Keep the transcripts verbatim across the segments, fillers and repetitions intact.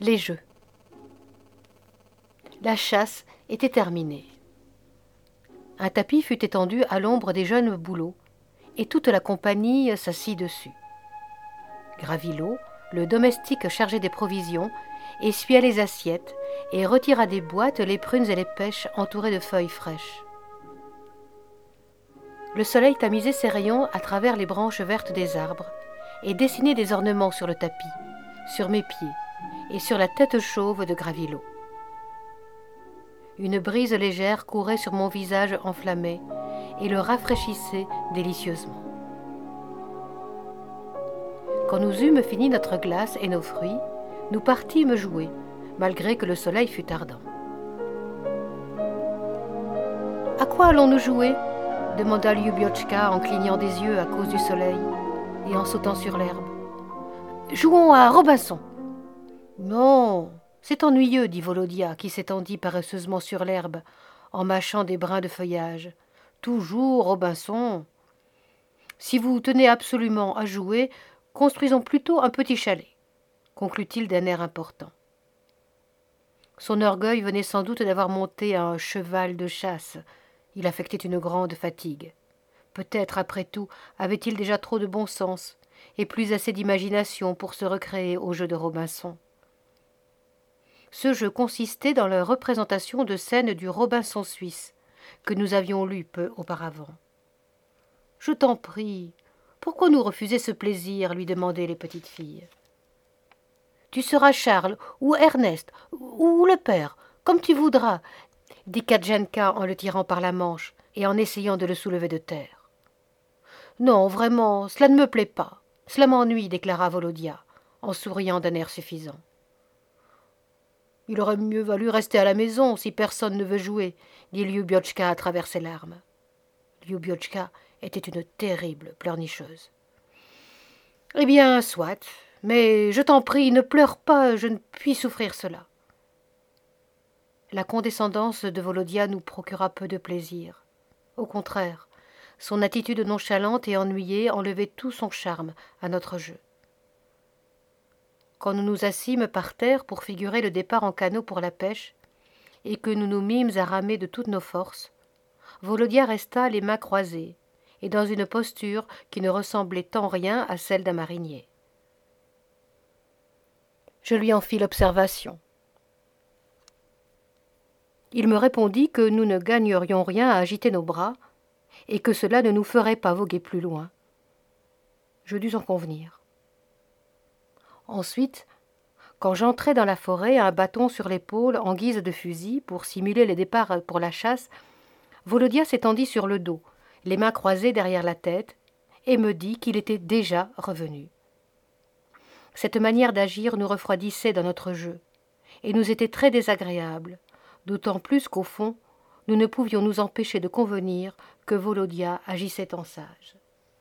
Les jeux. La chasse était terminée. Un tapis fut étendu à l'ombre des jeunes bouleaux, et toute la compagnie s'assit dessus. Gravillot, le domestique chargé des provisions, essuya les assiettes et retira des boîtes les prunes et les pêches entourées de feuilles fraîches. Le soleil tamisait ses rayons à travers les branches vertes des arbres et dessinait des ornements sur le tapis, sur mes pieds et sur la tête chauve de Gravillot. Une brise légère courait sur mon visage enflammé et le rafraîchissait délicieusement. Quand nous eûmes fini notre glace et nos fruits, nous partîmes jouer, malgré que le soleil fût ardent. « À quoi allons-nous jouer ?» demanda Lyubiochka en clignant des yeux à cause du soleil et en sautant sur l'herbe. « Jouons à Robinson !»« Non, c'est ennuyeux, dit Volodia, qui s'étendit paresseusement sur l'herbe, en mâchant des brins de feuillage. Toujours Robinson. Si vous tenez absolument à jouer, construisons plutôt un petit chalet, conclut-il d'un air important. Son orgueil venait sans doute d'avoir monté un cheval de chasse. Il affectait une grande fatigue. Peut-être, après tout, avait-il déjà trop de bon sens et plus assez d'imagination pour se recréer au jeu de Robinson. Ce jeu consistait dans la représentation de scènes du Robinson suisse, que nous avions lu peu auparavant. « Je t'en prie, pourquoi nous refuser ce plaisir ?» lui demandaient les petites filles. « Tu seras Charles, ou Ernest, ou le père, comme tu voudras, » dit Katjanka en le tirant par la manche et en essayant de le soulever de terre. « Non, vraiment, cela ne me plaît pas. Cela m'ennuie, » déclara Volodia, en souriant d'un air suffisant. « Il aurait mieux valu rester à la maison si personne ne veut jouer, » dit Lyubiochka à travers ses larmes. Lyubiochka était une terrible pleurnicheuse. « Eh bien, soit, mais je t'en prie, ne pleure pas, je ne puis souffrir cela. » La condescendance de Volodia nous procura peu de plaisir. Au contraire, son attitude nonchalante et ennuyée enlevait tout son charme à notre jeu. Quand nous nous assîmes par terre pour figurer le départ en canot pour la pêche, et que nous nous mîmes à ramer de toutes nos forces, Volodia resta les mains croisées, et dans une posture qui ne ressemblait en rien à celle d'un marinier. Je lui en fis l'observation. Il me répondit que nous ne gagnerions rien à agiter nos bras, et que cela ne nous ferait pas voguer plus loin. Je dus en convenir. Ensuite, quand j'entrai dans la forêt, un bâton sur l'épaule en guise de fusil pour simuler les départs pour la chasse, Volodia s'étendit sur le dos, les mains croisées derrière la tête, et me dit qu'il était déjà revenu. Cette manière d'agir nous refroidissait dans notre jeu, et nous était très désagréable, d'autant plus qu'au fond, nous ne pouvions nous empêcher de convenir que Volodia agissait en sage.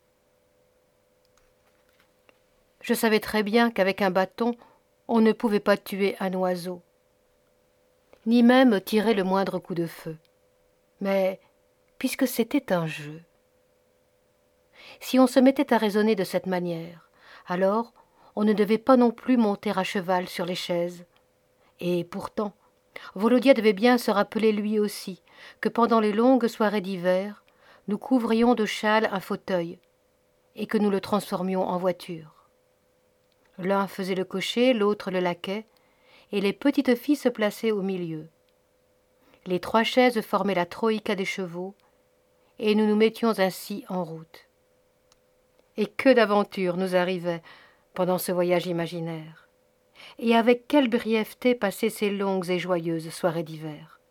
Je savais très bien qu'avec un bâton, on ne pouvait pas tuer un oiseau, ni même tirer le moindre coup de feu. Mais, puisque c'était un jeu, si on se mettait à raisonner de cette manière, alors on ne devait pas non plus monter à cheval sur les chaises. Et pourtant, Volodia devait bien se rappeler lui aussi que pendant les longues soirées d'hiver, nous couvrions de châles un fauteuil et que nous le transformions en voiture. L'un faisait le cocher, l'autre le laquais, et les petites filles se plaçaient au milieu. Les trois chaises formaient la troïka des chevaux, et nous nous mettions ainsi en route. Et que d'aventures nous arrivaient pendant ce voyage imaginaire, et avec quelle brièveté passaient ces longues et joyeuses soirées d'hiver.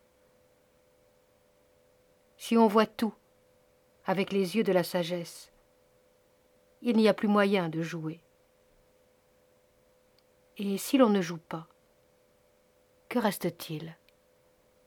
Si on voit tout avec les yeux de la sagesse, il n'y a plus moyen de jouer. Et si l'on ne joue pas, que reste-t-il alors ?